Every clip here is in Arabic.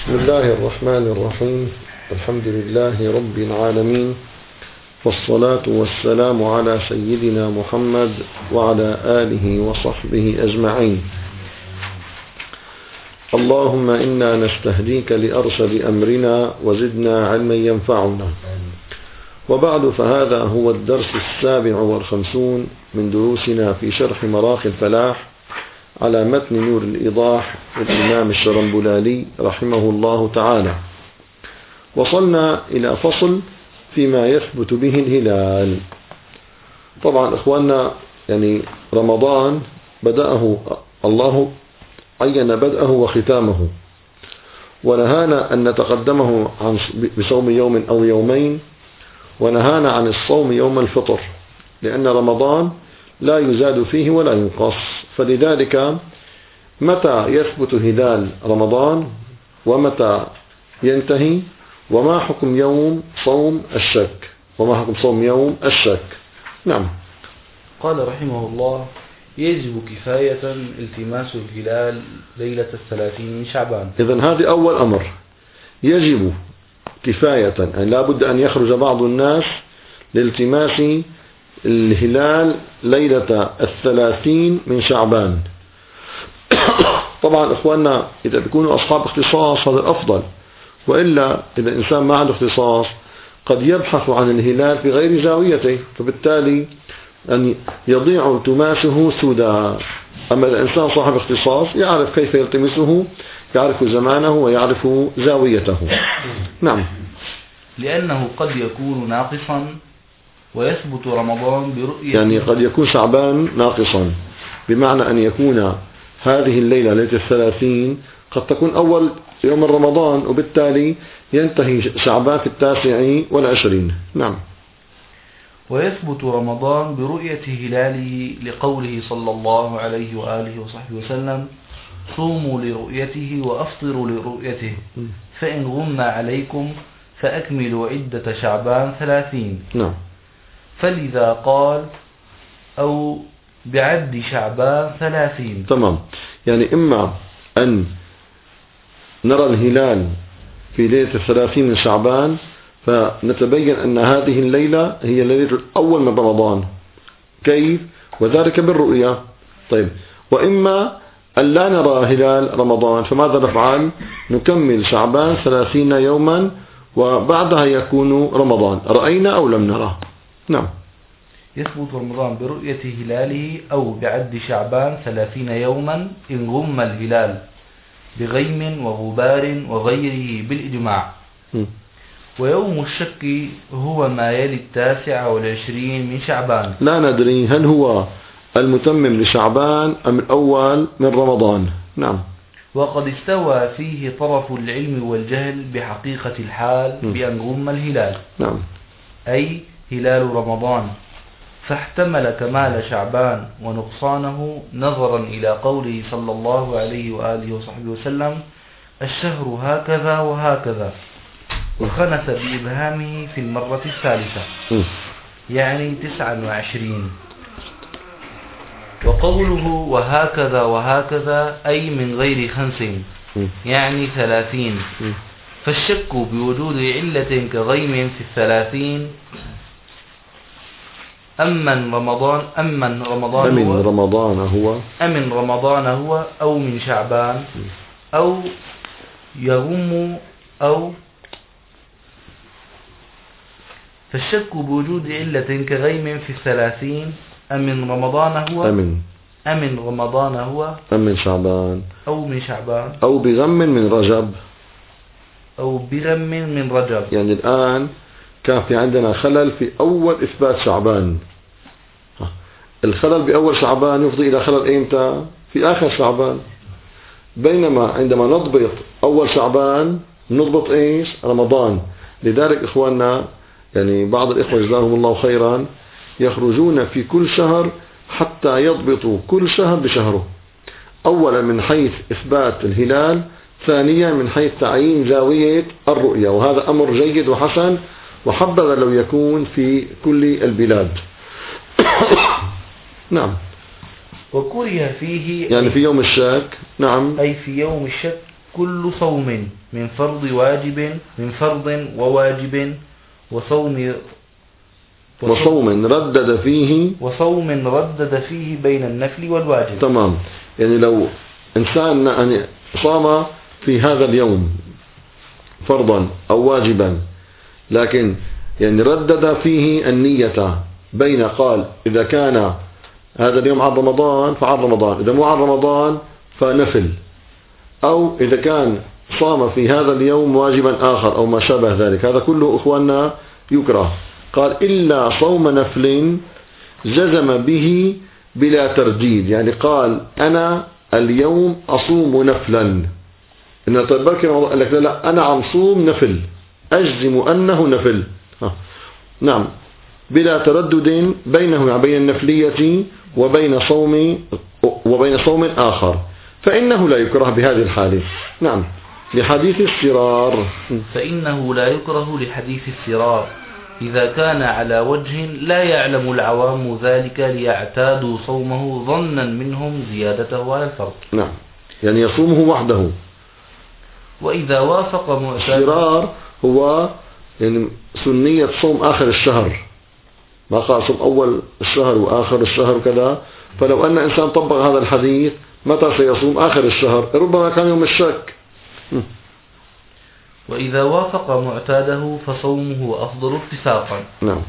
بسم الله الرحمن الرحيم. الحمد لله رب العالمين، والصلاة والسلام على سيدنا محمد وعلى آله وصحبه أجمعين. اللهم إنا نستهديك لأرشد أمرنا وزدنا علما ينفعنا. وبعد، فهذا هو الدرس 57 من دروسنا في شرح مراقي الفلاح على متن نور الإيضاح للإمام الشرنبلالي رحمه الله تعالى. وصلنا إلى فصل فيما يثبت به الهلال. طبعا إخواننا، رمضان بدأه الله، عين بدأه وختامه، ونهانا أن نتقدمه بصوم يوم أو يومين، ونهانا عن الصوم يوم الفطر، لأن رمضان لا يزاد فيه ولا ينقص. فلذلك متى يثبت هلال رمضان ومتى ينتهي، وما حكم يوم صوم الشك، وما حكم صوم يوم الشك. نعم. قال رحمه الله: يجب كفاية التماس الهلال ليلة 30 من شعبان. إذن هذه أول أمر، يجب كفاية، يعني لا بد أن يخرج بعض الناس لالتماس الهلال ليلة 30 من شعبان. طبعا إخواننا، إذا بيكونوا أصحاب اختصاص هذا الأفضل، وإلا إذا الإنسان ما عنده اختصاص قد يبحث عن الهلال في غير زاويته، فبالتالي أن يضيع التماسه سدى. أما الإنسان صاحب اختصاص يعرف كيف يلتمسه، يعرف زمانه ويعرف زاويته. نعم. لأنه قد يكون ناقصا ويثبت رمضان برؤية، قد يكون شعبان ناقصا، بمعنى أن يكون هذه الليلة ليلة 30 قد تكون أول يوم رمضان، وبالتالي ينتهي شعبان في 29. نعم. ويثبت رمضان برؤية هلاله لقوله صلى الله عليه وآله وصحبه وسلم: صوموا لرؤيته وأفطروا لرؤيته، فإن غم عليكم فأكملوا عدة شعبان 30. نعم. فلذا قال: أو بعد شعبان 30. تمام. إما أن نرى الهلال في ليلة 30 من شعبان، فنتبين أن هذه الليلة هي الليلة الأول من رمضان. كيف؟ وذلك بالرؤية. طيب، وإما أن لا نرى هلال رمضان، فماذا نفعل؟ نكمل شعبان 30 يوما، وبعدها يكون رمضان، رأينا أو لم نرى. نعم. يثبت رمضان برؤية هلاله أو بعد شعبان 30 يوما إن غم الهلال بغيم وغبار وغيره بالإجماع. ويوم الشك هو ما يلي 29 من شعبان. لا ندري هل هو المتمم لشعبان أم الأول من رمضان. نعم. وقد استوى فيه طرف العلم والجهل بحقيقة الحال بأن غم الهلال. نعم. أي هلال رمضان، فاحتمل كمال شعبان ونقصانه نظرا إلى قوله صلى الله عليه وآله وصحبه وسلم: الشهر هكذا وهكذا، وخنث بإبهامه في المرة الثالثة، 29. وقوله وهكذا وهكذا أي من غير خنث، 30. فالشك بوجود علة كغيم في 30 أمن رمضان هو أو من شعبان أو يغم أو. فالشك بوجود علة كغيم في 30 أمن رمضان هو أم من شعبان أو بغم من رجب. الآن كان في عندنا خلل في أول إثبات شعبان. الخلل بأول شعبان يفضي إلى خلل إمتى؟ في آخر شعبان. بينما عندما نضبط أول شعبان نضبط رمضان. لذلك إخواننا، بعض الإخوة جزاهم الله خيرا يخرجون في كل شهر حتى يضبطوا كل شهر بشهره، أولا من حيث إثبات الهلال، ثانيا من حيث تعيين زاوية الرؤية. وهذا أمر جيد وحسن، وحبذا لو يكون في كل البلاد. نعم. وكره فيه في يوم الشك. نعم. أي في يوم الشك كل صوم من فرض وواجب وصوم ردد فيه بين النفل والواجب. تمام. يعني لو إنسان يعني صام في هذا اليوم فرضا أو واجبا، لكن يعني ردد فيه النية بين، قال إذا كان هذا اليوم عن رمضان فعن رمضان، إذا مو عن رمضان فنفل، أو إذا كان صام في هذا اليوم واجبا آخر أو ما شابه ذلك، هذا كله إخواننا يكره. قال إلا صوم نفل جزم به بلا ترديد، يعني قال أنا اليوم أصوم نفلا، إن تبرك قال لك لا أنا عم صوم نفل، أجزم أنه نفل. نعم، بلا تردد بينه وبين النفلية وبين صوم آخر، فإنه لا يكره بهذه الحالة. نعم، لحديث السرار. فإنه لا يكره لحديث السرار إذا كان على وجه لا يعلم العوام ذلك ليعتادوا صومه ظنا منهم زيادته على الفرض. نعم، يعني يصومه وحده. وإذا وافق السرار هو يعني سنية صوم آخر الشهر، ما قال صوم أول الشهر وآخر الشهر كذا. فلو أن إنسان طبق هذا الحديث متى سيصوم آخر الشهر؟ ربما كان يوم الشك. وإذا وافق معتاده فصومه أفضل اتفاقا. نعم،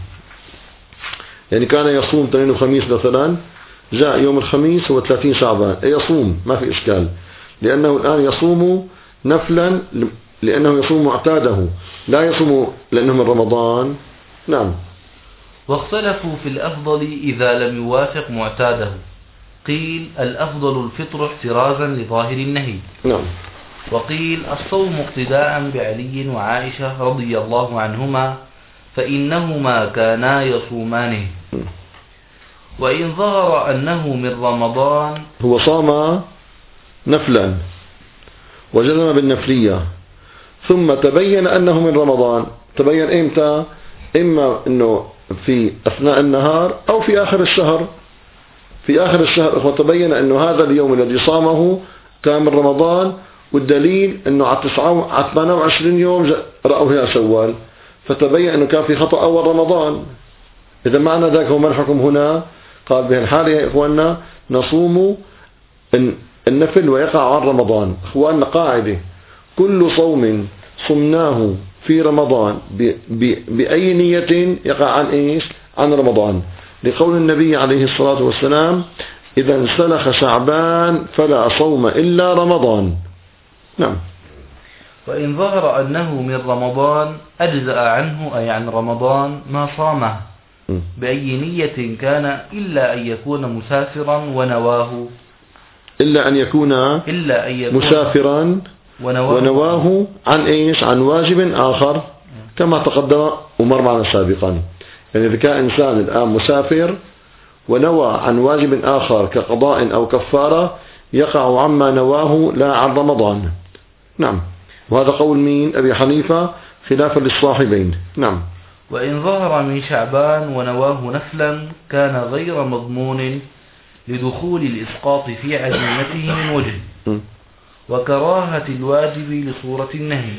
يعني كان يصوم اثنين وخميس مثلا، جاء يوم الخميس هو 30 شعبان، يصوم ما في إشكال، لأنه الآن يصوم نفلا، لأنه يصوم معتاده، لا يصوم لأنه من رمضان. نعم. واختلفوا في الأفضل إذا لم يوافق معتاده، قيل الأفضل الفطر احترازا لظاهر النهي. نعم. وقيل الصوم اقتداء بعلي وعائشة رضي الله عنهما فإنهما كانا يصومانه. وإن ظهر أنه من رمضان، هو صام نفلا وجزم بالنفلية، ثم تبين أنه من رمضان. تبين إمتى؟ إما أنه في أثناء النهار أو في آخر الشهر. في آخر الشهر تبين أنه هذا اليوم الذي صامه كان من رمضان، والدليل أنه على 28 يوم رأوا هلال شوال، فتبين أنه كان في خطأ أول رمضان. إذا معنى ذلك هو ما الحكم هنا؟ قال بهذه الحالة يا إخواننا نصوم النفل ويقع عن رمضان. إخواننا قاعدة، كل صوم صمناه في رمضان بأي نية يقع عن إيش؟ عن رمضان، لقول النبي عليه الصلاة والسلام إذا انسلخ شعبان فلا صوم إلا رمضان. نعم. وإن ظهر أنه من رمضان أجزأ عنه أي عن رمضان ما صامه بأي نية كان، إلا أن يكون مسافرا ونواه، إلا أن يكون مسافرا ونواه عن إيش؟ عن واجب آخر، كما تقدم ومر معنا سابقا. يعني إذا كان إنسان الآن مسافر ونوى عن واجب آخر كقضاء أو كفارة يقع عما نواه لا عن رمضان. نعم. وهذا قول مين؟ أبي حنيفة خلافا للصاحبين. نعم. وإن ظهر من شعبان ونواه نفلا كان غير مضمون لدخول الإسقاط في عزيمته من وجه، وكراهة الواجب لصورة النهي،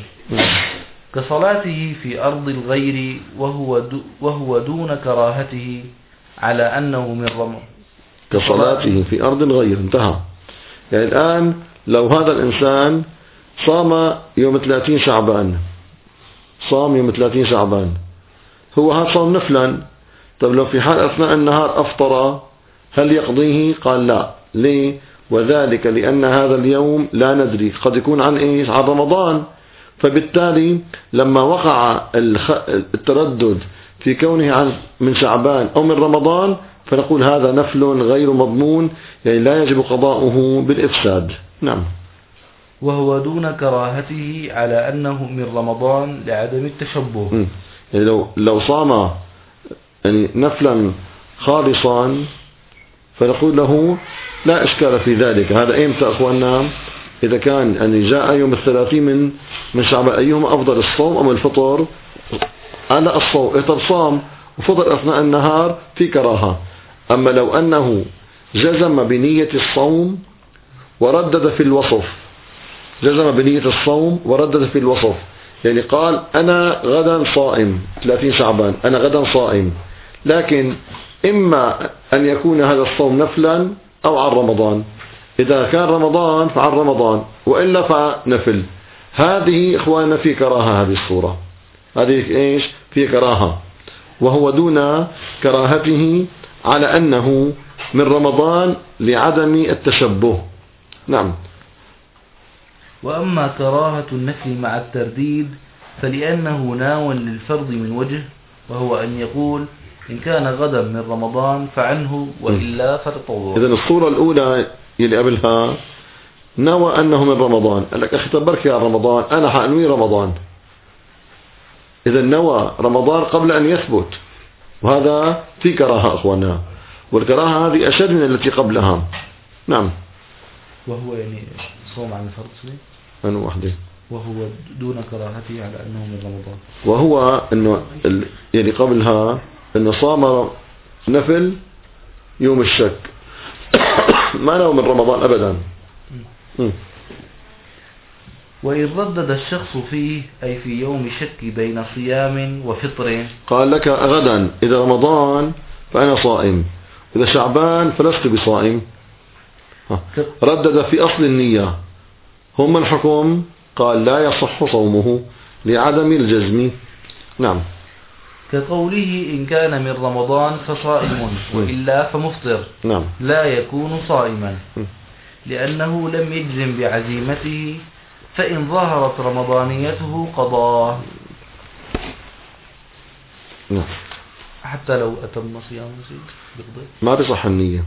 كصلاته في أرض الغير وهو دون كراهته على أنه من رمضان. كصلاته في أرض الغير، انتهى. يعني الآن لو هذا الإنسان صام يوم 30 شعبان، صام يوم 30 شعبان، هو هذا صام نفلا، طب لو في حال أثناء النهار أفطر هل يقضيه؟ قال لا. ليه؟ وذلك لأن هذا اليوم لا ندري، قد يكون عن إيش؟ عن رمضان. فبالتالي لما وقع التردد في كونه من شعبان أو من رمضان فنقول هذا نفل غير مضمون، يعني لا يجب قضاؤه بالإفساد. نعم. وهو دون كراهته على أنه من رمضان لعدم التشبه. يعني لو صام يعني نفلا خالصا فنقول له لا إشكال في ذلك. هذا إمتى أخواننا؟ إذا كان يعني جاء يوم 30 من شعبان، أيهما أفضل، الصوم أم الفطر؟ على الصوم. إذا صام وفطر أثناء النهار في كراهة. أما لو أنه جزم بنية الصوم وردد في الوصف، جزم بنية الصوم وردد في الوصف، يعني قال أنا غدا صائم 30 شعبان، أنا غدا صائم، لكن إما أن يكون هذا الصوم نفلا أو عن رمضان. إذا كان رمضان فعن رمضان، وإلا فنفل. هذه إخواننا في كراهة، هذه الصورة هذه إيش في كراهة، وهو دون كراهته على أنه من رمضان لعدم التشبه. نعم. وأما كراهة النفل مع الترديد فلأنه ناو للفرض من وجه، وهو أن يقول إن كان غدا من رمضان فعنه وإلا فتطوع. إذن الصورة الأولى اللي قبلها نوى أنه من رمضان، قال لك أخي تبارك يا رمضان، أنا حأنوي رمضان. إذا نوى رمضان قبل أن يثبت، وهذا في كراهة أخوانا، والكراهة هذه أشد من التي قبلها. نعم. وهو يعني صوم عن الفرض أنا وحده، وهو دون كراهته على أنه من رمضان، وهو أنه يعني قبلها أنه صام نفل يوم الشك ما له من رمضان أبدا. وإن ردد الشخص فيه أي في يوم شك بين صيام وفطر، قال لك غدا إذا رمضان فأنا صائم، إذا شعبان فلست بصائم، ردد في أصل النية، هم الحكم قال لا يصح صومه لعدم الجزم. نعم. كقوله إن كان من رمضان فصائم وإلا فمفطر. نعم. لا يكون صائما لأنه لم يجزم بعزيمته، فإن ظهرت رمضانيته قضاه. نعم. حتى لو أتم صيامه بقضي ما بصح النية.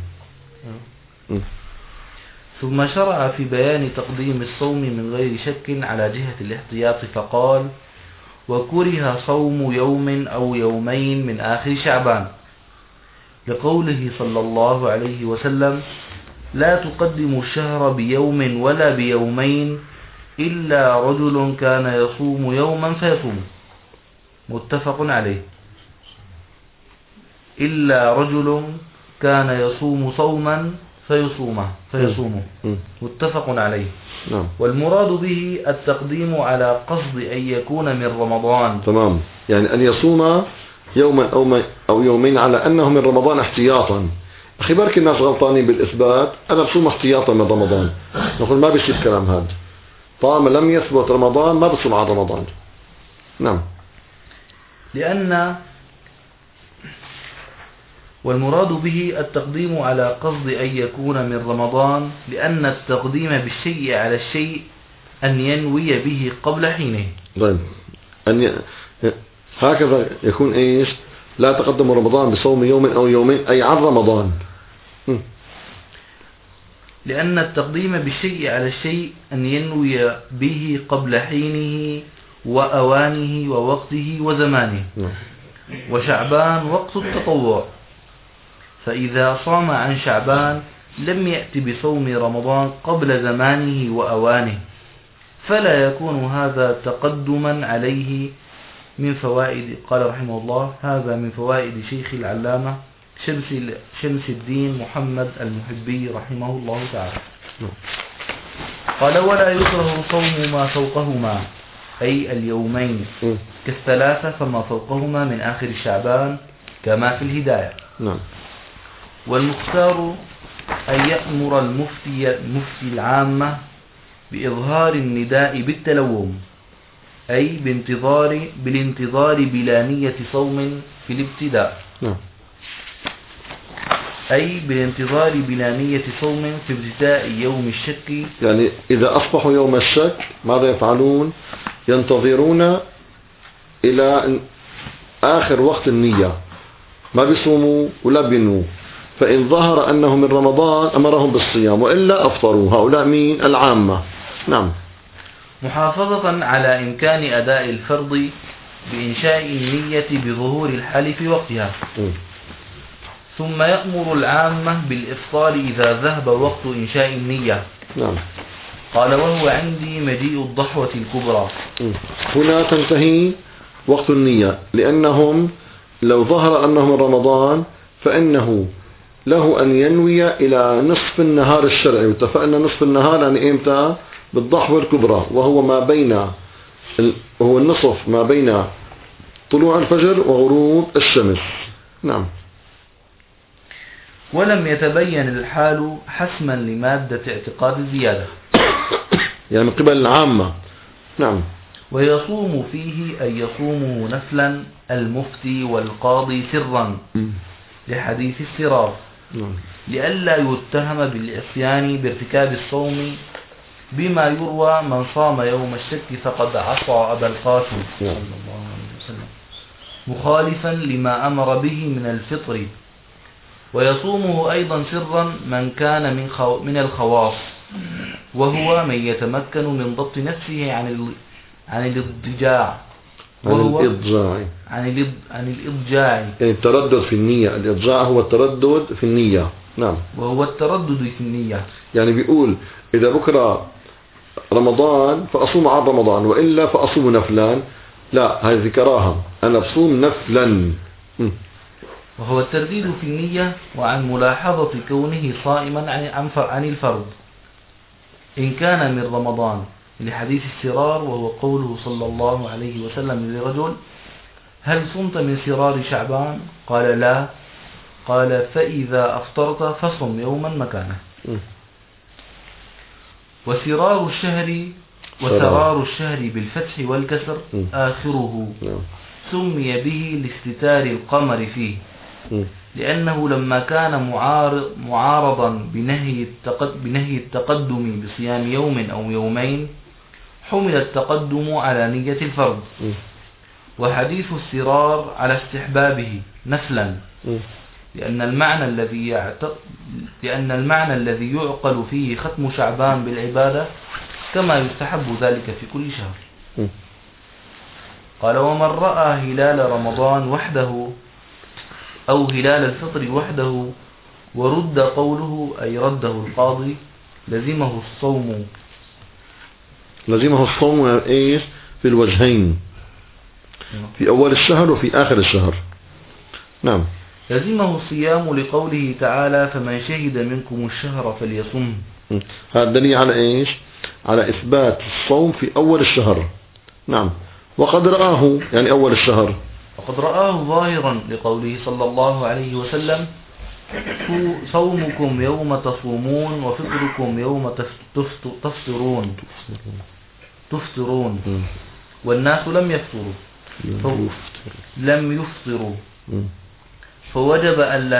ثم شرع في بيان تقديم الصوم من غير شك على جهة الاحتياط فقال وكره صوم يوم أو يومين من آخر شعبان، لقوله صلى الله عليه وسلم لا تقدموا الشهر بيوم ولا بيومين إلا رجل كان يصوم يوما فيصوم. متفق عليه. إلا رجل كان يصوم صوما فيصومه متفق عليه. نعم. والمراد به التقديم على قصد أن يكون من رمضان. تمام، يعني أن يصوم يوما أو يومين على أنه من رمضان احتياطا. أخي بركي الناس غلطانين بالإثبات، أنا بصوم احتياطا من رمضان، نقول ما بيصير كلام هذا، طالما لم يثبت رمضان ما بصوم عن رمضان. نعم. والمراد به التقديم على قصد أن يكون من رمضان، لأن التقديم بالشيء على الشيء أن ينوي به قبل حينه. طيب هكذا يكون إيش؟ لا تقدم رمضان بصوم يوم أو يومين أي عن رمضان. لأن التقديم بالشيء على الشيء أن ينوي به قبل حينه وأوانه ووقته وزمانه. وشعبان وقت التطوع، فإذا صام عن شعبان لم يأت بصوم رمضان قبل زمانه وأوانه، فلا يكون هذا تقدما عليه. من فوائد قال رحمه الله هذا من فوائد شيخ العلامة شمس الدين محمد المحبي رحمه الله تعالى. قال ولا يكره صوم ما فوقهما أي اليومين كالثلاثة فما فوقهما من آخر شعبان كما في الهداية. والمختار أن يأمر المفتي العامة بإظهار النداء بالتلوم، أي بالانتظار بلا نية صوم في الابتداء. أي بالانتظار بلا نية صوم في ابتداء يوم الشك. يعني إذا أصبحوا يوم الشك ماذا يفعلون؟ ينتظرون إلى آخر وقت النية، ما بيصوموا ولا بينووا، فإن ظهر أنه من رمضان أمرهم بالصيام وإلا أفطروا. هؤلاء مين؟ العامة. نعم. محافظة على إمكان أداء الفرض بإنشاء النية بظهور الحال في وقتها. ثم يأمر العامة بالإفطار إذا ذهب وقت إنشاء النية. نعم. قال وهو عندي مجيء الضحوة الكبرى. هنا تنتهي وقت النية، لأنهم لو ظهر أنه من رمضان فإنه له أن ينوي إلى نصف النهار الشرعي، واتفقنا نصف النهار يعني إمتى؟ بالضحوة الكبرى، وهو ما بين وهو النصف ما بين طلوع الفجر وغروب الشمس. نعم. ولم يتبين الحال حسما لمادة اعتقاد الزيادة يعني من قبل العامة. نعم. ويصوم فيه أن يصومه نفلا المفتي والقاضي سرا لحديث السرار، لئلا يتهم بالعصيان بارتكاب الصوم بما يروى من صام يوم الشك فقد عصى أبا القاسم صلى الله عليه وسلم، مخالفا لما أمر به من الفطر. ويصومه أيضا سرا من كان من الخواص، وهو من يتمكن من ضبط نفسه عن الإضجاع، عن الإضجاع يعني التردد في النية. الإضجاع هو التردد في النية. نعم. وهو التردد في النية، يعني بيقول إذا بكرة رمضان فأصوم عن رمضان، وإلا فأصوم نفلا. لا، هذه كراهة، أنا بصوم نفلا. وهو الترديد في النية وعن ملاحظة كونه صائما عن الفرض إن كان من رمضان، لحديث السرار، وهو قوله صلى الله عليه وسلم لرجل: هل صمت من سرار شعبان؟ قال: لا. قال: فإذا أفطرت فصم يوما مكانه. وسرار الشهر بالفتح والكسر آخره، سمي به لاستتار القمر فيه، لأنه لما كان معارضا بنهي التقدم بصيام يوم أو يومين حمل التقدم على نية الفرض. وحديث السرار على استحبابه نفلا، لأن المعنى الذي يعقل فيه ختم شعبان بالعبادة كما يستحب ذلك في كل شهر. قال: ومن رأى هلال رمضان وحده أو هلال الفطر وحده ورد قوله أي رده القاضي لزمه الصوم إيش في الوجهين، في أول الشهر وفي آخر الشهر. نعم. لزمه الصيام لقوله تعالى: فمن شهد منكم الشهر فليصم. هذا دليل على إيش؟ على إثبات الصوم في أول الشهر. نعم. وقد رآه يعني أول الشهر، وقد رآه ظاهرا لقوله صلى الله عليه وسلم: صومكم يوم تصومون وفطركم يوم تفطرون والناس لم يفطروا فوجب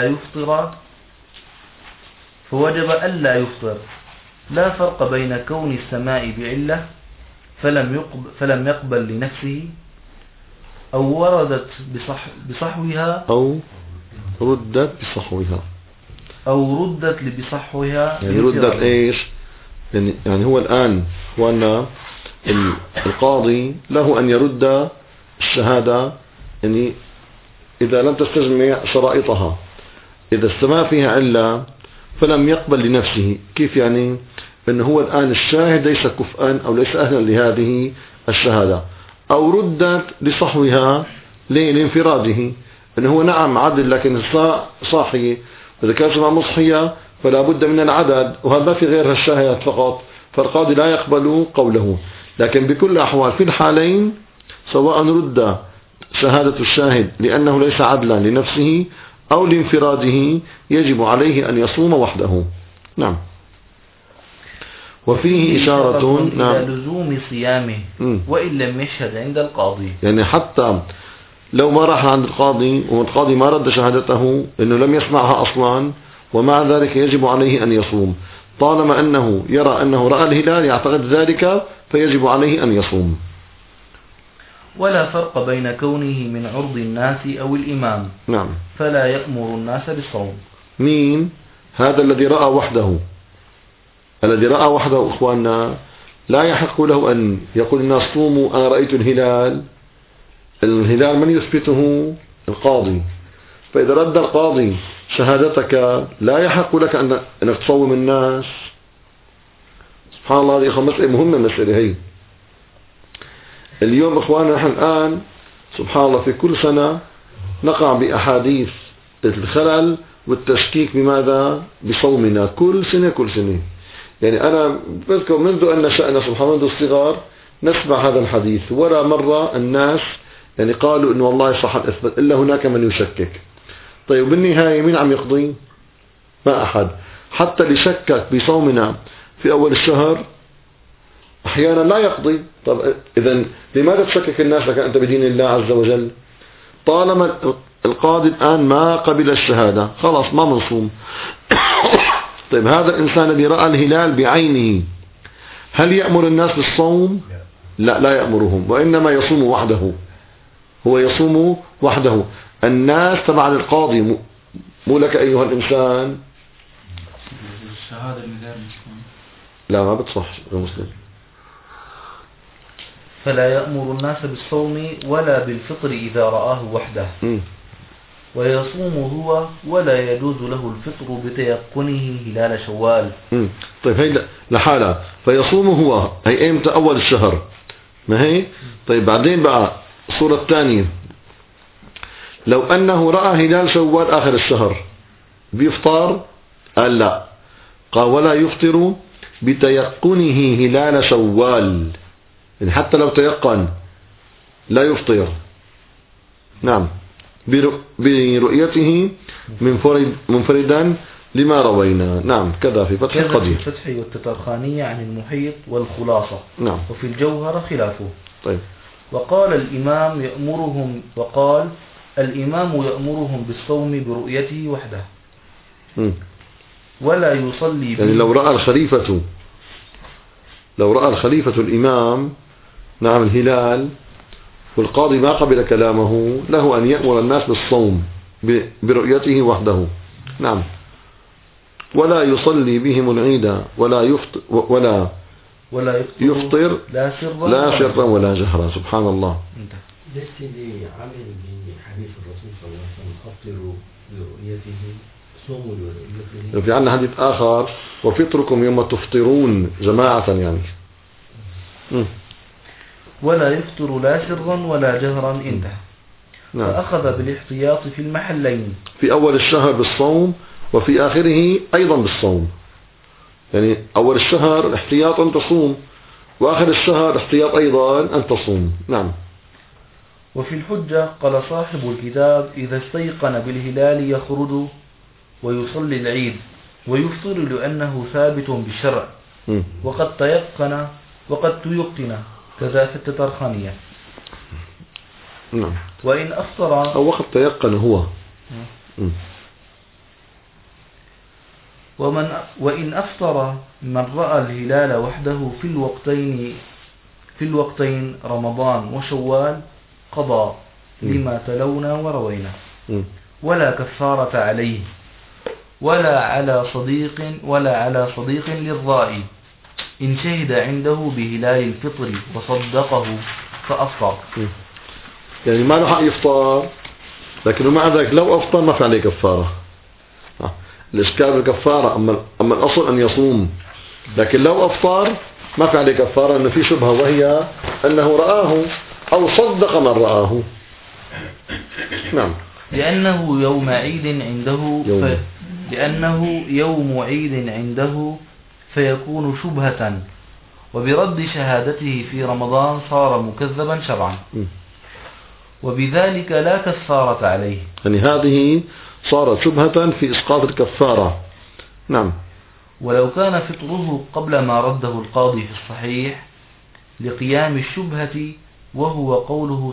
ألا يفطر. لا فرق بين كون السماء بعلة فلم يقبل لنفسه، أو وردت بصحوها أو ردت بصحوها، يعني ردت إيش؟ يعني هو الآن وأن القاضي له أن يرد الشهادة، يعني إذا لم تستجمع شرائطها. إذا السماء فيها علة فلم يقبل لنفسه. كيف يعني؟ أنه هو الآن الشاهد ليس كفءا أو ليس أهلا لهذه الشهادة، أو ردت لصحوها لانفراده، أنه هو نعم عدل لكن صاحي، إذا كانت سماء مصحية فلا بد من العدد، وهذا ما في غيرها الشاهد فقط، فالقاضي لا يقبل قوله. لكن بكل الأحوال في الحالين سواء رد شهادة الشاهد لأنه ليس عدلا لنفسه أو لانفراده يجب عليه أن يصوم وحده. نعم. وفيه إشارة إلى لزوم صيامه وإن لم يشهد عند القاضي، يعني حتى لو ما راح عند القاضي والقاضي ما رد شهادته إنه لم يسمعها أصلا، ومع ذلك يجب عليه أن يصوم طالما أنه يرى أنه رأى الهلال يعتقد ذلك، فيجب عليه أن يصوم. ولا فرق بين كونه من عرض الناس أو الإمام. نعم. فلا يأمر الناس بالصوم. مين هذا الذي رأى وحده؟ الذي رأى وحده إخواننا لا يحق له أن يقول الناس صوموا أنا رأيت الهلال. الهلال من يثبته؟ القاضي. فإذا رد القاضي شهادتك لا يحق لك أنك تصوم الناس. سبحان الله، هذه مسألة مهمة. مسألة هي اليوم إخواننا نحن الآن سبحان الله في كل سنة نقع بأحاديث الخلل والتشكيك بماذا؟ بصومنا كل سنة. يعني أنا بذكر منذ أن نشأنا سبحان منذ الصغار نسمع هذا الحديث، ولا مرة الناس يعني قالوا إنه والله صح الإثبات، إلا هناك من يشكك. طيب بالنهاية مين عم يقضي؟ ما أحد. حتى اللي شكك بصومنا في أول الشهر أحيانا لا يقضي. طب إذن لماذا تشكك الناس لك أنت بدين الله عز وجل؟ طالما القاضي الآن ما قبل الشهادة خلاص ما منصوم. طيب هذا الإنسان الذي رأى الهلال بعينه هل يأمر الناس بالصوم؟ لا يأمرهم، وإنما يصوم وحده. هو يصوم وحده. الناس تبع القاضي، مو لك أيها الإنسان. الشهادة من غير مسلم لا ما بتصح يا مسلم. فلا يأمر الناس بالصوم ولا بالفطر إذا رآه وحده. ويصوم هو ولا يجوز له الفطر بتيقنه هلال شوال. طيب هي لحالة. فيصوم هو هي امتى؟ أول الشهر، ما هي؟ طيب بعدين بقى الصورة الثانية، لو أنه رأى هلال شوال آخر الشهر بيفطر؟ قال لا، قال ولا يفطر بتيقنه هلال شوال، يعني حتى لو تيقن لا يفطر. نعم، برؤيته منفردا لما روينا. نعم كذا في فتح القدير. في الفتح والتترخانية عن المحيط والخلاصة. نعم. وفي الجوهر خلافه. طيب. وقال الإمام يأمرهم بالصوم برؤيته وحده. ولا يصلي يعني لو رأى الخليفة الإمام نعم الهلال والقاضي ما قبل كلامه، له أن يأمر الناس بالصوم برؤيته وحده. نعم. ولا يصلي بهم العيد ولا يفطر لا سرا ولا جهرا. سبحان الله. ليس لي عمل بحديث الرسول صلى الله عليه وسلم أفطروا برؤيته صوموا برؤيته. في عندنا حديث آخر وفطركم يوم تفطرون جماعة يعني. ولا يفطر لا سرا ولا جهرا انتهى. نعم. فأخذ بالاحتياط في المحلين، في أول الشهر بالصوم وفي آخره أيضا بالصوم. يعني أول الشهر احتياط أن تصوم، وآخر الشهر احتياط أيضا أن تصوم. نعم. وفي الحجة قال صاحب الكتاب إذا استيقن بالهلال يخرج ويصلي العيد ويفطر لأنه ثابت بالشرع، وقد تيقن كذا في التترخانية. نعم. وإن أفطر أو وقد تيقن هو. وإن أفطر من رأى الهلال وحده في الوقتين رمضان وشوال قضى لما تلونا وروينا، ولا كفارة عليه ولا على صديق للرائي إن شهد عنده بهلال الفطر وصدقه فأفطر. يعني ما له حق يفطر، لكن مع ذلك لو أفطر ما في عليه كفارة. الإشكال بالكفارة، أما الأصل أن يصوم، لكن لو أفطر ما في عليه كفارة، أنه في شبهة وهي أنه رآه أو صدق من رآه. نعم. لأنه يوم عيد عنده فيكون شبهة، وبرد شهادته في رمضان صار مكذبا شرعا، وبذلك لا كفارة عليه. يعني هذه صارت شبهة في إسقاط الكفارة. نعم. ولو كان فطره قبل ما رده القاضي في الصحيح لقيام الشبهة وهي قوله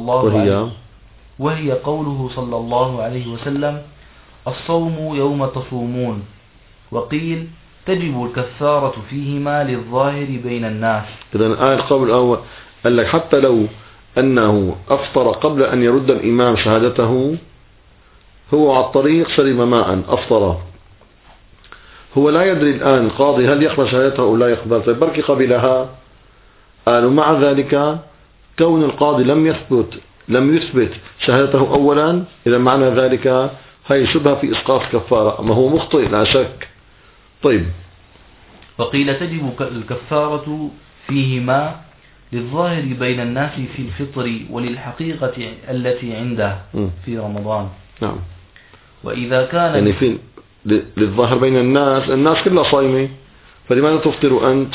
صلى الله عليه وسلم الصوم يوم تصومون، وقيل تجب الكفارة فيهما للظاهر بين الناس. إذن القول الأول قال لك حتى لو أنه أفطر قبل أن يرد الإمام شهادته، هو على الطريق شرب ماء أفطر، هو لا يدري الآن القاضي هل يقبل شهادته أو لا يقبل، فبركي قبلها. قالوا مع ذلك كون القاضي لم يثبت شهادته أولا، إذا معنى ذلك هي شبهة في إسقاط كفارة، ما هو مخطئ لا شك. طيب. وقيل تجب الكفارة فيهما للظاهر بين الناس في الفطر وللحقيقة التي عنده في رمضان. نعم. وإذا كان يعني للظاهر بين الناس كلها صايمة، فلماذا تفطر أنت؟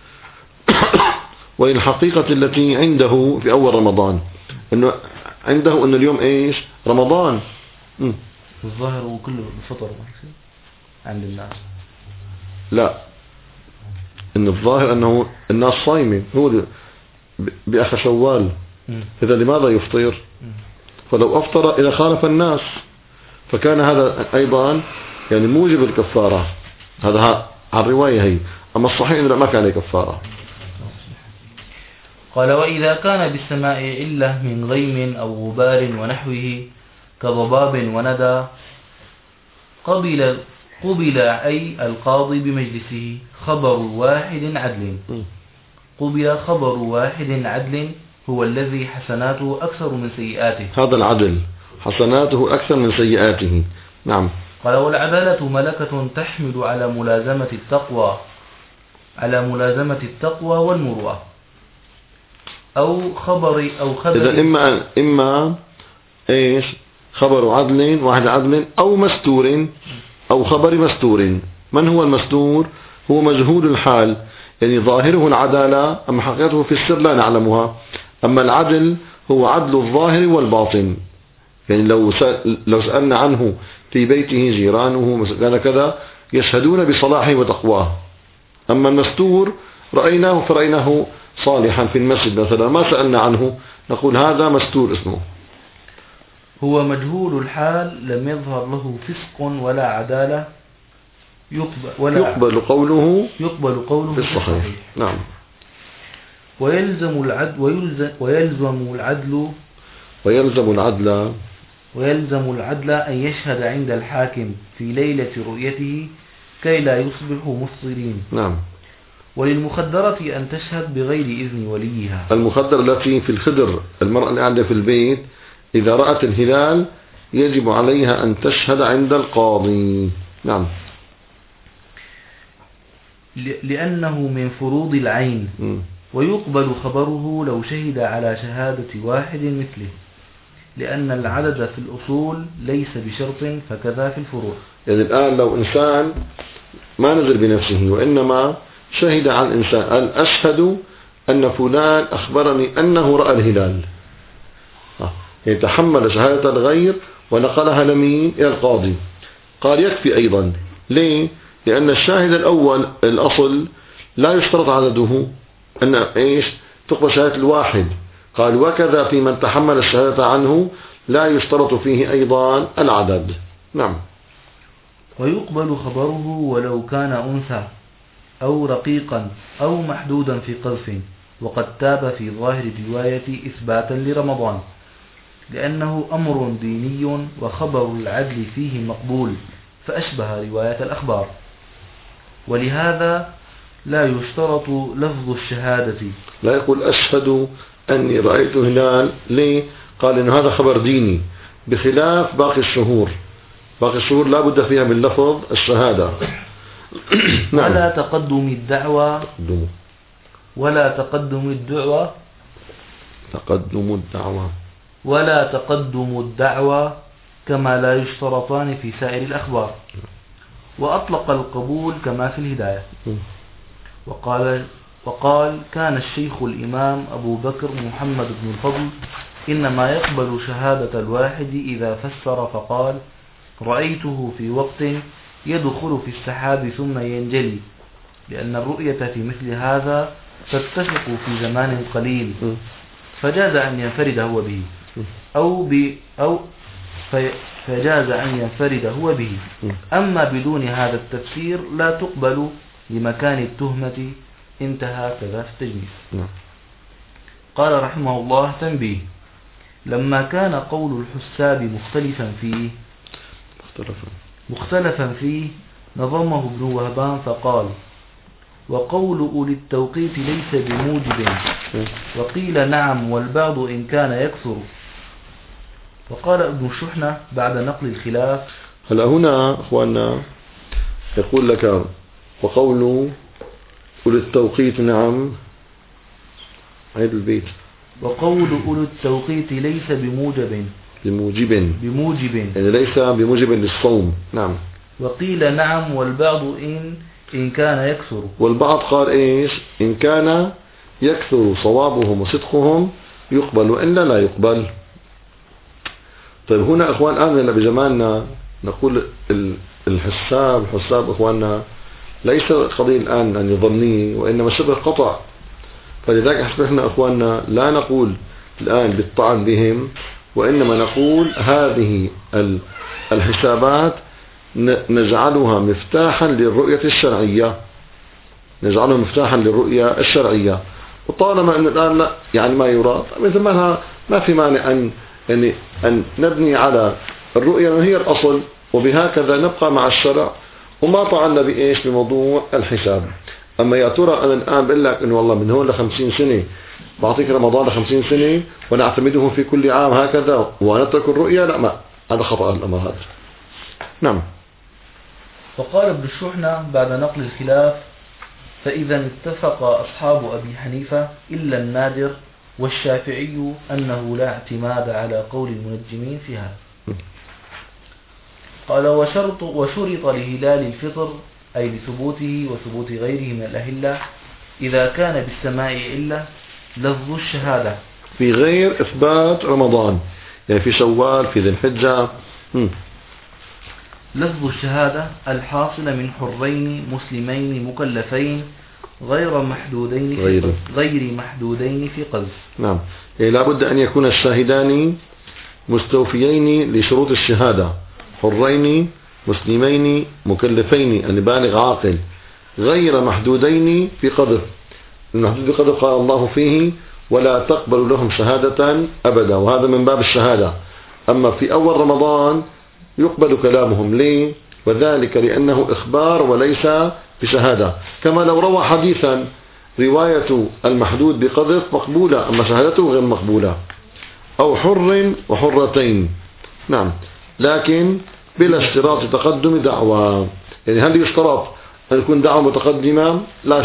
والحقيقة التي عنده في أول رمضان أنه عنده أن اليوم إيش رمضان. الظاهر وكله الفطر عند الناس. لا، إن الظاهر أنه الناس صايمة، هو بأخ شوال، إذا لماذا يفطر؟ فلو أفطر إذا خالف الناس فكان هذا أيضا يعني موجب الكفارة، هذا على الرواية هي. أما الصحيح إنه ما كان كفارة. قال وإذا كان بالسماء علة من غيم أو غبار ونحوه كضباب وندى قبل أي القاضي بمجلسه خبر واحد عدل. قبل خبر واحد عدل هو الذي حسناته أكثر من سيئاته. هذا العدل حسناته أكثر من سيئاته. نعم. قال والعدالة ملكة تحمل على ملازمة التقوى والمروءة أو خبر إذا إما إيش خبر عدل واحد عدل أو مستور أو خبر مستور. من هو المستور؟ هو مجهول الحال، يعني ظاهره العدالة أما حقيقته في السر لا نعلمها. أما العدل هو عدل الظاهر والباطن، يعني لو سألنا عنه في بيته جيرانه كان كذا يشهدون بصلاحه وتقواه. أما المستور رأيناه فرأيناه صالحا في المسجد مثلا، ما سألنا عنه نقول هذا مستور اسمه. هو مجهول الحال لم يظهر له فسق ولا عدالة يقبل قوله في الصحيح. نعم. ويلزم العدل أن يشهد عند الحاكم في ليلة رؤيته كي لا يصبحوا مفطرين. نعم. وللمخدرة أن تشهد بغير إذن وليها. المخدرة التي في الخدر، المرأة اللي عندها في البيت إذا رأت الهلال يجب عليها أن تشهد عند القاضي. نعم. لأنه من فروض العين. ويقبل خبره لو شهد على شهادة واحد مثله، لأن العدد في الأصول ليس بشرط فكذا في الفروع. يعني الآن لو إنسان ما نزل بنفسه وإنما شهد على الإنسان قال أشهد أن فلان أخبرني أنه رأى الهلال، يتحمل شهادة الغير ونقلها لمين؟ إلى القاضي. قال يكفي أيضا. ليه؟ لأن الشاهد الأول الأصل لا يشترط عدده، أن إيش تقبل شهادة الواحد. قال وكذا في من تحمل الشهادة عنه لا يشترط فيه أيضا العدد. نعم. ويقبل خبره ولو كان أنثى أو رقيقا أو محدودا في قذف، وقد تاب في ظاهر الرواية إثباتا لرمضان، لأنه أمر ديني وخبر العدل فيه مقبول فأشبه رواية الأخبار. ولهذا لا يشترط لفظ الشهادة. لا يقول أشهد أني رأيت هلال. ليه؟ قال إن هذا خبر ديني بخلاف باقي الشهور. باقي الشهور لا بد فيها من لفظ الشهادة. نعم. ولا تقدم الدعوة كما لا يشترطان في سائر الأخبار. وأطلق القبول كما في الهداية. وقال كان الشيخ الإمام أبو بكر محمد بن الفضل إنما يقبل شهادة الواحد إذا فسر فقال رأيته في وقت يدخل في السحاب ثم ينجلي، لأن الرؤية في مثل هذا تتفق في زمان قليل، فجاز أن ينفرد هو به فجاز أن ينفرد هو به. أما بدون هذا التفسير لا تقبل لمكان التهمة. انتهى كذا في التجنيس. قال رحمه الله تنبيه: لما كان قول الحساب مختلفا فيه نظمه ابن وهبان فقال: وقول أولي التوقيت ليس بموجب، وقيل نعم والبعض إن كان يكثر. وقال ابن الشحنة بعد نقل الخلاف. هلا هنا أخواننا يقول لك وقول أولي التوقيت نعم، عيد البيت. وقول أولي التوقيت ليس بموجب يعني ليس بموجب للصوم. نعم. وقيل نعم والبعض إن إن كان يكثر. والبعض قال إيش؟ إن كان يكثر صوابهم وصدقهم يقبل، وإلا لا يقبل. طيب هنا أخوان الآن بزماننا نقول حساب أخواننا ليس قضية الآن أن يظني، وإنما شبه قطع. فلذلك أصبحنا أخواننا لا نقول الآن بالطعن بهم، وإنما نقول هذه الحسابات نجعلها مفتاحا للرؤية الشرعية، نجعلها مفتاحا للرؤية الشرعية. وطالما أن الآن لا يعني ما يراد مثل ما في مانع أن نبني على الرؤية وهي الأصل، وبهكذا نبقى مع الشرع وما طعنا بإيش بموضوع الحساب. أما يا ترى أنا الآن بقول لك إنه والله من هون ل50 سنة بعطيك رمضان ل50 سنة ونعتمده في كل عام هكذا ونترك الرؤية، لا، ما هذا خطأ الأمر هذا. نعم. وقال ابن الشحنة بعد نقل الخلاف: فإذا اتفق أصحاب أبي حنيفة إلا النادر والشافعي أنه لا اعتماد على قول المنجمين في هذا. قال: وشرط لهلال الفطر أي لثبوته وثبوت غيره من الأهلة إذا كان بالسماء إلا لفظ الشهادة في غير إثبات رمضان، يعني في شوال، في ذي الحجة. لفظ الشهادة الحاصل من حرين مسلمين مكلفين غير محدودين في قذف. نعم، يعني لابد أن يكون الشاهدان مستوفيين لشروط الشهادة، حرين مسلمين مكلفين أن بالغ عاقل غير محدودين في قذف. المحدود بقذف قال الله فيه: ولا تقبل لهم شهادة أبدا، وهذا من باب الشهادة. أما في أول رمضان يقبل كلامهم. ليه؟ وذلك لأنه إخبار وليس بشهادة. كما لو روى حديثا رواية المحدود بقذف مقبولة، أما شهادته غير مقبولة. أو حر وحرتين. نعم، لكن بلا اشتراط تقدم دعوة. يعني هل يشترط أن يكون دعوة متقدمة؟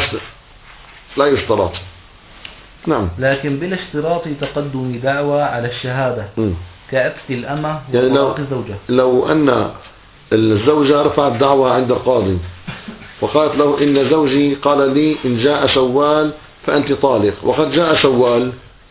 لا يشترط. نعم، لكن بلا اشتراط تقدم دعوة على الشهادة كعتق الأمة يعني وطلاق الزوجة. لو أن الزوجة رفعت دعوة عند القاضي وقالت له: إن زوجي قال لي إن جاء شوال فأنت طالق، وقد جاء شوال،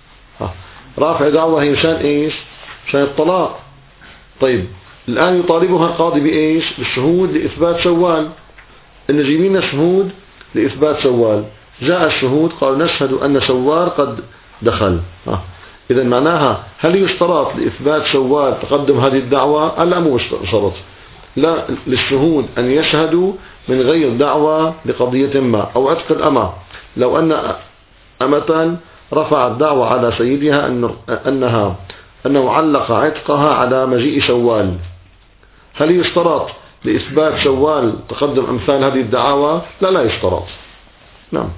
رافع دعوة هي مشان إيش؟ مشان الطلاق. طيب الآن يطالبها القاضي بإيش؟ بالشهود لإثبات شوال، إن جيبين شهود لإثبات شوال. جاء الشهود قالوا: نشهد أن شوال قد دخل. إذا معناها هل يشترط لإثبات شوال تقدم هذه الدعوة؟ لا، مو شرط. لا، للشهود أن يشهدوا من غير دعوة لقضية ما. أو عتق الأمة، لو أن أمة رفعت دعوة على سيدها أنه علق عتقها على مجيء شوال، هل يشترط لإثبات شوال تقدم أمثال هذه الدعاوى؟ لا يشترط. نعم.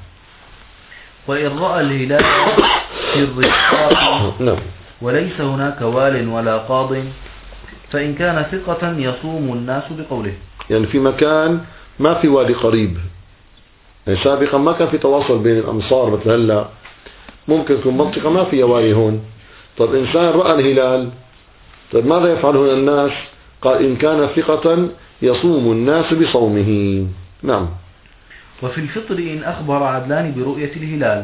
وإن رأى الهلال في الرقاق وليس هناك وال ولا قاض فإن كان ثقة يصوم الناس بقوله. يعني في مكان ما في والي قريب، يعني سابقا ما كان في تواصل بين الأمصار مثل هلا، ممكن تكون منطقة ما فيها والي هون. طب إنسان رأى الهلال، طب ماذا يفعل هنا الناس؟ قال: إن كان ثقة يصوم الناس بصومه. نعم. وفي الفطر إن أخبر عدلان برؤية الهلال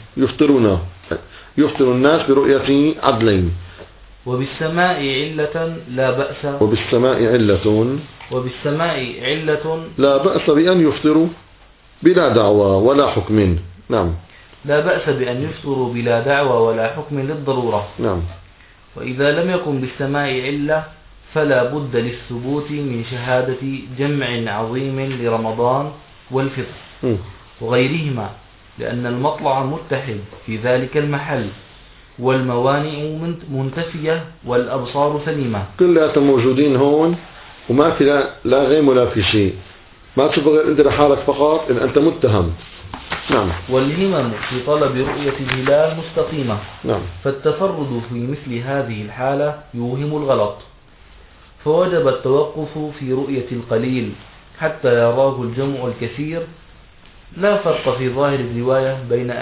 يفطر الناس برؤية عدلين. وبالسماء علة لا بأس. وبالسماء علة لا بأس بأن يفطروا بلا دعوة ولا حكم. نعم. لا بأس بأن يفطروا بلا دعوة ولا حكم للضرورة. نعم. وإذا لم يكن بالسماء علة فلا بد للثبوت من شهادة جمع عظيم لرمضان والفطر وغيرهما، لأن المطلع متحد في ذلك المحل والموانئ منتفية والأبصار سليمة، كلها موجودين هون وما في لا غيم ولا في شيء، ما تشوف غير أنت لحالك فقط إن أنت متهم. نعم. والهمم في طلب رؤية الهلال مستقيمة. نعم. فالتفرد في مثل هذه الحالة يوهم الغلط، فوجب التوقف في رؤية القليل حتى يراه الجمع الكثير. لا فرق في ظاهر الرواية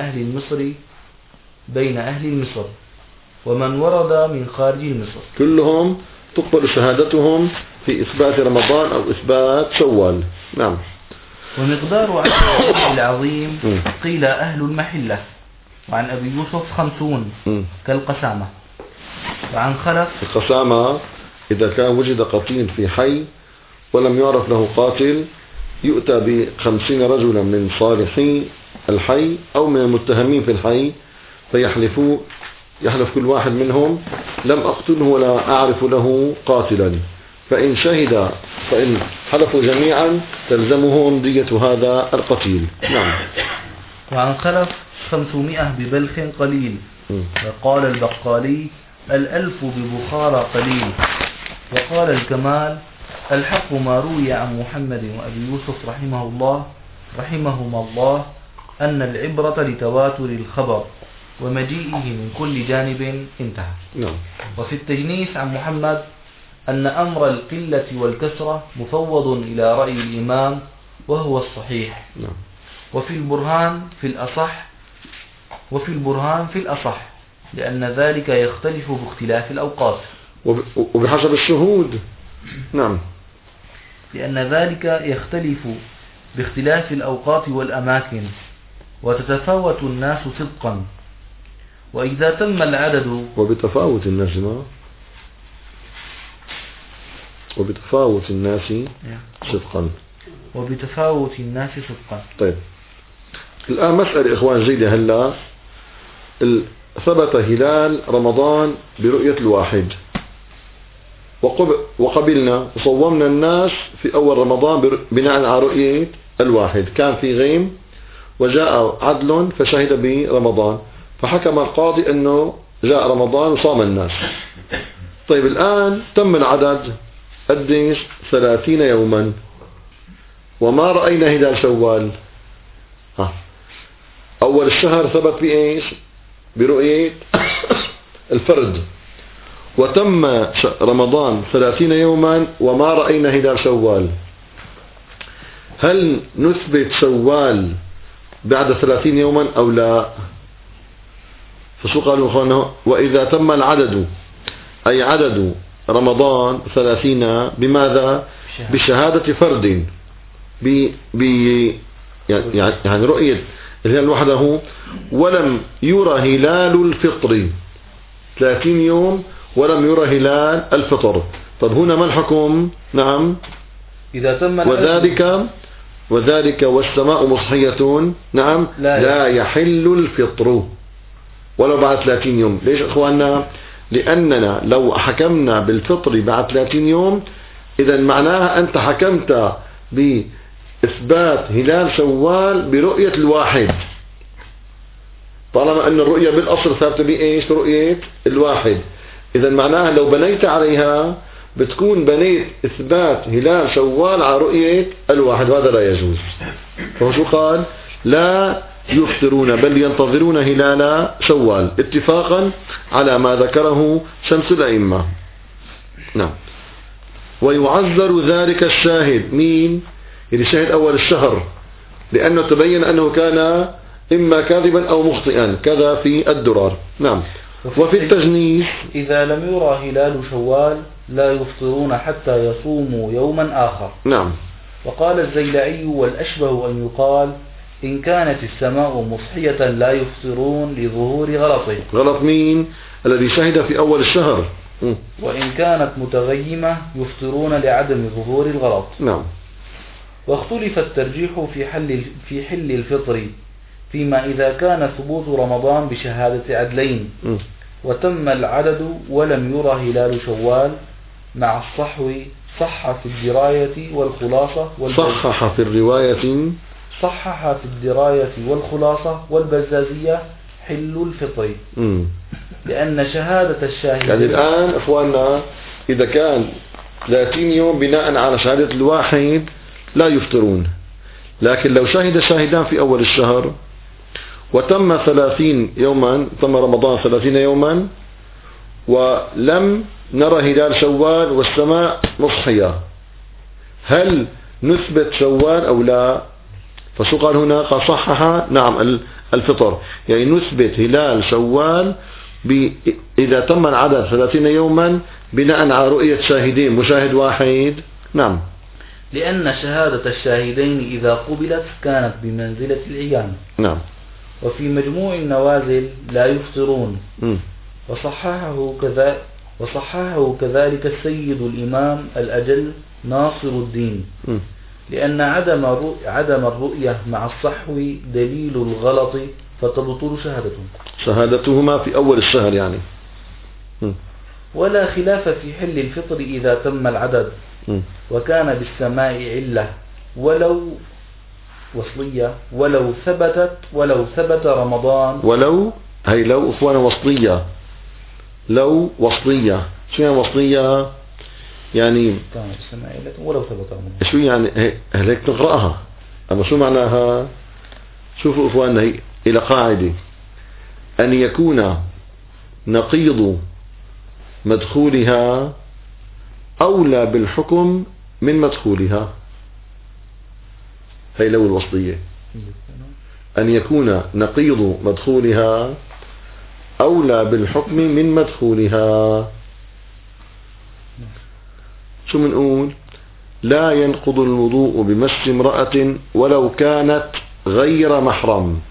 بين أهل المصر ومن ورد من خارج مصر، كلهم تقبل شهادتهم في إثبات رمضان أو إثبات شوال. نعم. ومقدار عدد العلم العظيم قيل أهل المحلة. وعن أبي يوسف 50 كالقسامة. وعن خلف القسامة إذا كان وجد قتيل في حي ولم يعرف له قاتل يؤتى ب50 رجلا من صالحي الحي أو من المتهمين في الحي يحلف كل واحد منهم لم أقتله ولا أعرف له قاتلا، فإن حلفوا جميعا تلزمهم دية هذا القتيل. نعم. وعن خلف 500 ببلخ قليل. وقال البقالي 1000 ببخارى قليل. وقال الكمال الحق ما روي عن محمد وأبي يوسف رحمهما الله أن العبرة لتواتر الخبر ومجيئه من كل جانب انتهى. نعم. وفي التجنيس عن محمد أن أمر القلة والكسرة مفوض إلى رأي الإمام وهو الصحيح. نعم. وفي البرهان في الأصح لأن ذلك يختلف باختلاف الأوقات وبحسب الشهود. نعم. لأن ذلك يختلف باختلاف الأوقات والأماكن وتتفاوت الناس صدقا. وإذا تم العدد وبتفاوت الناس صدقا. طيب الآن مسألة إخوان جيدة. هلا ثبت هلال رمضان برؤية الواحد وقبلنا وصومنا الناس في أول رمضان بناء على رؤية الواحد. كان في غيم وجاء عدل فشهد برمضان فحكم القاضي أنه جاء رمضان وصام الناس. طيب الآن تم العدد قديش 30 يوما وما رأينا هلال شوال. أول الشهر ثبت بإيش؟ برؤية الفرد. وتم رمضان 30 يوما وما رأينا هلال شوال. هل نثبت شوال بعد 30 يوما أو لا؟ فشو قالوا أخوانا؟ وإذا تم العدد أي عدد رمضان 30 بماذا؟ بشهادة فرد يعني رؤية الهلال وحده ولم يرى هلال الفطر 30 يوم ولم يرى هلال الفطر. طب هنا ما الحكم؟ نعم. إذا تم وذلك والسماء مصحية. نعم. لا يحل الفطر ولو بعد 30 يوم. ليش أخواننا؟ لأننا لو حكمنا بالفطر بعد 30 يوم إذا معناها أنت حكمت بإثبات هلال شوال برؤية الواحد طالما أن الرؤية بالأصل ثابتة بإيش؟ رؤية الواحد. إذا معناها لو بنيت عليها بتكون بنيت إثبات هلال شوال على رؤية الواحد وهذا لا يجوز. فشو قال؟ لا يفطرون بل ينتظرون هلال شوال اتفاقا على ما ذكره شمس الأئمة. نعم. ويعذر ذلك الشاهد. مين؟ اللي شهد أول الشهر لأنه تبين أنه كان إما كاذبا أو مخطئا كذا في الدرار. نعم. وفي التجنيس إذا لم يرى هلال شوال لا يفطرون حتى يصوموا يوما آخر. نعم. وقال الزيلعي والأشبه أن يقال إن كانت السماء مصحية لا يفطرون لظهور غلطه. غلط مين؟ الذي شهد في أول الشهر. وإن كانت متغيمة يفطرون لعدم ظهور الغلط. نعم. واختلف الترجيح في حل الفطر فيما إذا كان ثبوت رمضان بشهادة عدلين وتم العدد ولم يرى هلال شوال مع الصحو صح في الدراية والخلاصة صحح في الدراية والخلاصة والبزازية حل الفطر لأن شهادة الشاهد. يعني الآن أخواننا إذا كان 30 يوم بناء على شهادة الواحد لا يفطرون، لكن لو شهد شاهدان في أول الشهر وتم 30 يوما تم رمضان 30 يوما ولم نرى هلال شوال والسماء مصحية هل نثبت شوال أو لا؟ فشو قال هنا؟ قال صحح نعم الفطر يعني نثبت هلال شوال إذا تم العدد 30 يوما بناء على رؤية شاهدين مشاهد واحد. نعم. لأن شهادة الشاهدين إذا قبلت كانت بمنزلة العيان. نعم. وفي مجموع النوازل لا يفطرون. وصححه كذلك السيد الإمام الأجل ناصر الدين، لأن عدم الرؤية مع الصحو دليل الغلط فتبطل شهادتهما في أول الشهر يعني. ولا خلاف في حل الفطر إذا تم العدد وكان بالسماع علة ولو وصلية ولو ثبت رمضان. ولو هي لو أخوانا وصلية، لو وصلية. شو يعني وصلية؟ يعني بالسماع علة ولو ثبت رمضان. شو يعني هيك نقرأها، أما شو معناها؟ شوفوا أخوانا، هي إلى قاعدة أن يكون نقيض مدخولها أولى بالحكم من مدخولها. هي لو الوصلية، أن يكون نقيض مدخولها أولى بالحكم من مدخولها. شو منقول؟ لا ينقض الوضوء بمس امرأة ولو كانت غير محرم.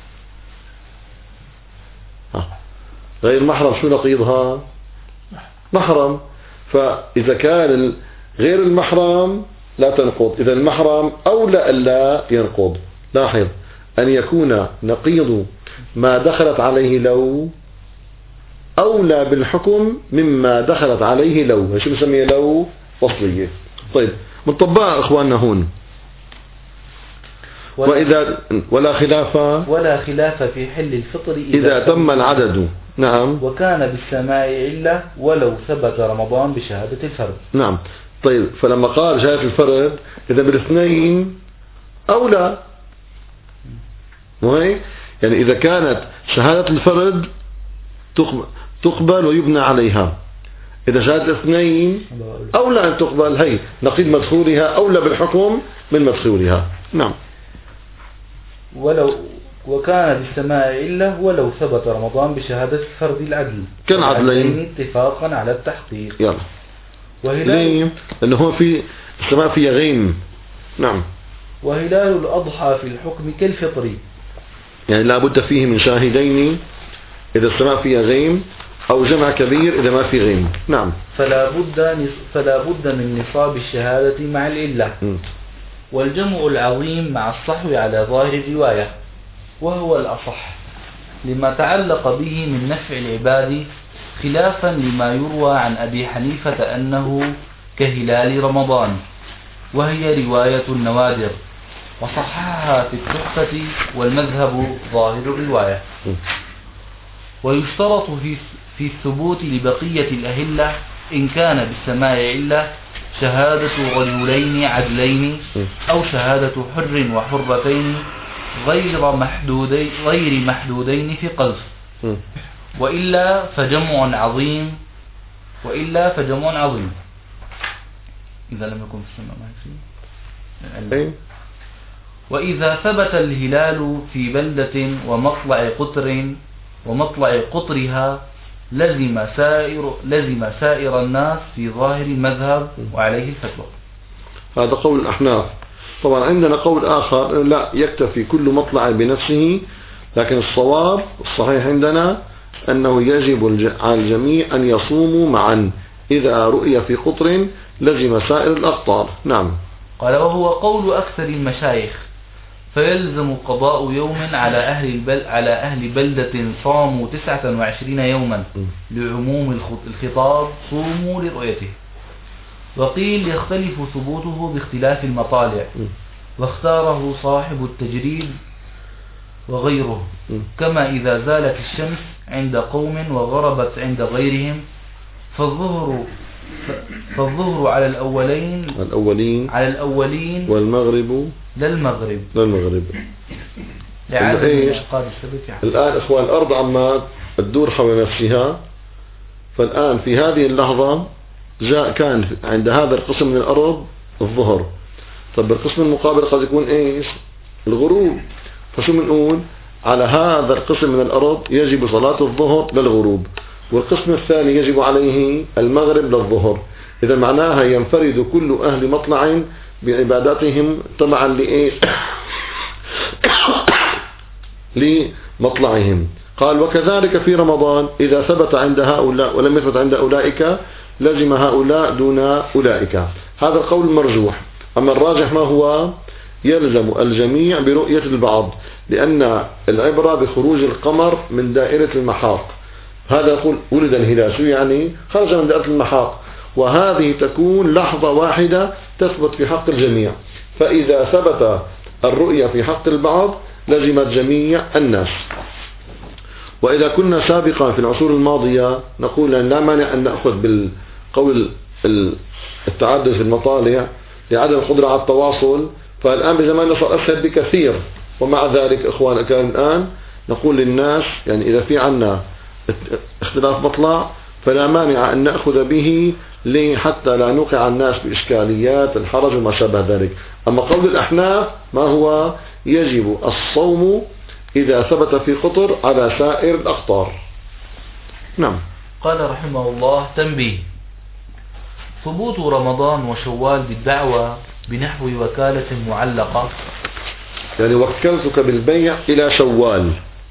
غير محرم شو نقيضها؟ محرم. فإذا كان غير المحرم لا تنقض، إذا المحرم أولى ألا ينقض. لاحظ أن يكون نقيض ما دخلت عليه لو أولى بالحكم مما دخلت عليه لو. شو بسميه؟ لو وصلية. طيب مطبقة أخواننا هون. وإذا ولا خلاف في حل الفطر إذا تم العدد. نعم. وكان بالسماع علة ولو ثبت رمضان بشهادة الفرد. نعم. طيب فلما قال شهادة الفرد إذا بالاثنين أولى، يعني إذا كانت شهادة الفرد تقبل ويبنى عليها، إذا شهادة الاثنين أولى أن تقبل. هي نقيض مدخولها أولى بالحكم من مدخولها. نعم. وكان بالسماع علة ولو ثبت رمضان بشهادة فرد العدل كان عدلين اتفاقا على التحقيق. يلا. ليه؟ لأنه هو في السماع فيها غيم. نعم. وهلال الأضحى في الحكم كالفطر، يعني لا بد فيه من شاهدين إذا السماع فيها غيم أو جمع كبير إذا ما في غيم. نعم. فلا بد من نصاب الشهادة مع العلة. والجمع العظيم مع الصحو على ظاهر الرواية وهو الأصح لما تعلق به من نفع العباد، خلافا لما يروى عن أبي حنيفة أنه كهلال رمضان، وهي رواية النوادر، وصححها في التحفة والمذهب ظاهر الرواية. ويشترط في الثبوت لبقية الأهلة إن كان بالسماع علة شهادة رجلين عدلين أو شهادة حر وحرتين غير محدودين في قذف، وإلا فجمع عظيم. إذا لم يكن في السماع ما. وإذا ثبت الهلال في بلدة ومطلع قطرها لزم سائر الناس في ظاهر المذهب وعليه الفتوى. هذا قول الأحناف. طبعا عندنا قول آخر لا يكتفي كل مطلع بنفسه، لكن الصواب الصحيح عندنا أنه يجب على الجميع أن يصوموا معا، إذا رؤي في قطر لزم سائر الأقطار. نعم. قال وهو قول أكثر المشايخ، فيلزم قضاء يوم على أهل بلدة صاموا 29 يوما لعموم الخطاب صوموا لرؤيته. وقيل يختلف ثبوته باختلاف المطالع، واختاره صاحب التجريد وغيره، كما إذا زالت الشمس عند قوم وغربت عند غيرهم فالظهر على الأولين والمغرب للمغرب. الآن إخوان الأرض عماد تدور حول نفسها، فالآن في هذه اللحظة كان عند هذا القسم من الأرض الظهر، طب القسم المقابل قد يكون إيش؟ الغروب. فشو بنقول؟ على هذا القسم من الأرض يجب صلاة الظهر للغروب، والقسم الثاني يجب عليه المغرب للظهر. إذا معناها ينفرد كل أهل مطلع بعباداتهم تبعا لإيه لمطلعهم. قال وكذلك في رمضان إذا ثبت عند هؤلاء ولم يثبت عند أولئك لزم هؤلاء دون أولئك. هذا القول مرجوح. أما الراجح ما هو؟ يلزم الجميع برؤية البعض، لأن العبرة بخروج القمر من دائرة المحاق. هذا يقول ولد الهلال، شو يعني؟ خرج من دائرة المحاق، وهذه تكون لحظة واحدة تثبت في حق الجميع. فإذا ثبت الرؤية في حق البعض لزمت جميع الناس. وإذا كنا سابقا في العصور الماضية نقول لا مانع أن نأخذ بالقول التعدد في المطالع لعدم القدرة على التواصل، فالآن بزماننا صار أسهل بكثير. ومع ذلك إخوان كان الآن نقول للناس يعني إذا في عنا اختلاف مطلع فلا مانع أن نأخذ به حتى لا نوقع الناس بإشكاليات الحرج وما شابه ذلك. أما قول الأحناف ما هو؟ يجب الصوم إذا ثبت في قطر على سائر الأقطار. نعم. قال رحمه الله: تنبيه: ثبوت رمضان وشوال بالدعوة بنحو وكالة معلقة، يعني وكلتك بالبيع إلى شوال.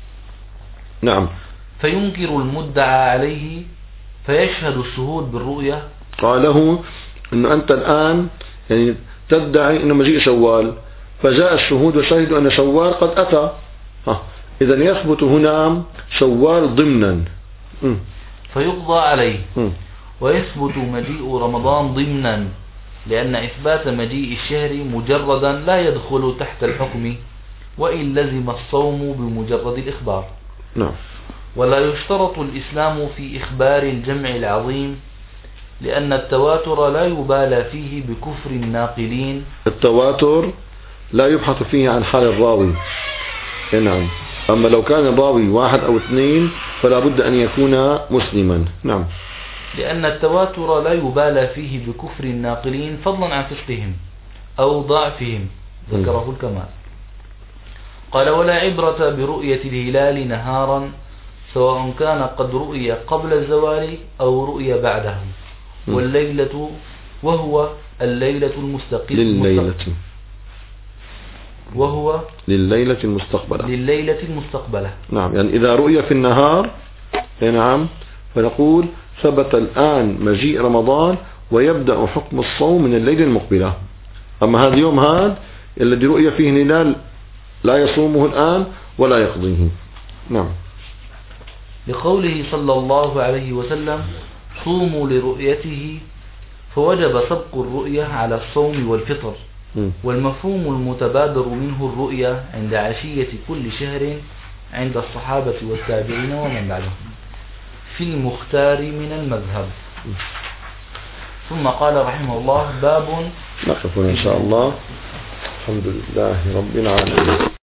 نعم. فينكر المدعى عليه فيشهد الشهود بالرؤية. قاله أنه أنت الآن يعني تدعي أنه مجيء شوال، فجاء الشهود وشهدوا أن شوال قد أتى. إذن يثبت هنا شوال ضمنا، فيقضى عليه. ويثبت مجيء رمضان ضمنا، لأن إثبات مجيء الشهر مجردا لا يدخل تحت الحكم، وإن لزم الصوم بمجرد الإخبار. نعم. ولا يشترط الإسلام في إخبار الجمع العظيم، لأن التواتر لا يبالى فيه بكفر الناقلين. التواتر لا يبحث فيه عن حال الراوي. نعم. أما لو كان الراوي واحد أو اثنين فلا بد أن يكون مسلما. نعم. لأن التواتر لا يبالى فيه بكفر الناقلين فضلا عن فسقهم أو ضعفهم، ذكره الكمال. قال: ولا عبرة برؤية الهلال نهارا، سواء كان قد رؤي قبل الزوال أو رؤي بعده. والليلة وهو الليلة المستقبلة، وهو لليلة المستقبلة. لليلة المستقبلة. نعم. يعني إذا رؤي في النهار نعم فنقول ثبت الآن مجيء رمضان ويبدأ حكم الصوم من الليلة المقبلة. أما هذا اليوم هذا الذي رؤي فيه الهلال لا يصومه الآن ولا يقضيه. نعم. لقوله صلى الله عليه وسلم: صوموا لرؤيته، فوجب سبق الرؤية على الصوم والفطر. والمفهوم المتبادر منه الرؤية عند عشية كل شهر عند الصحابة والتابعين ومن بعدهم في المختار من المذهب. ثم قال رحمه الله: باب. نقف إن شاء الله. الحمد لله رب العالمين.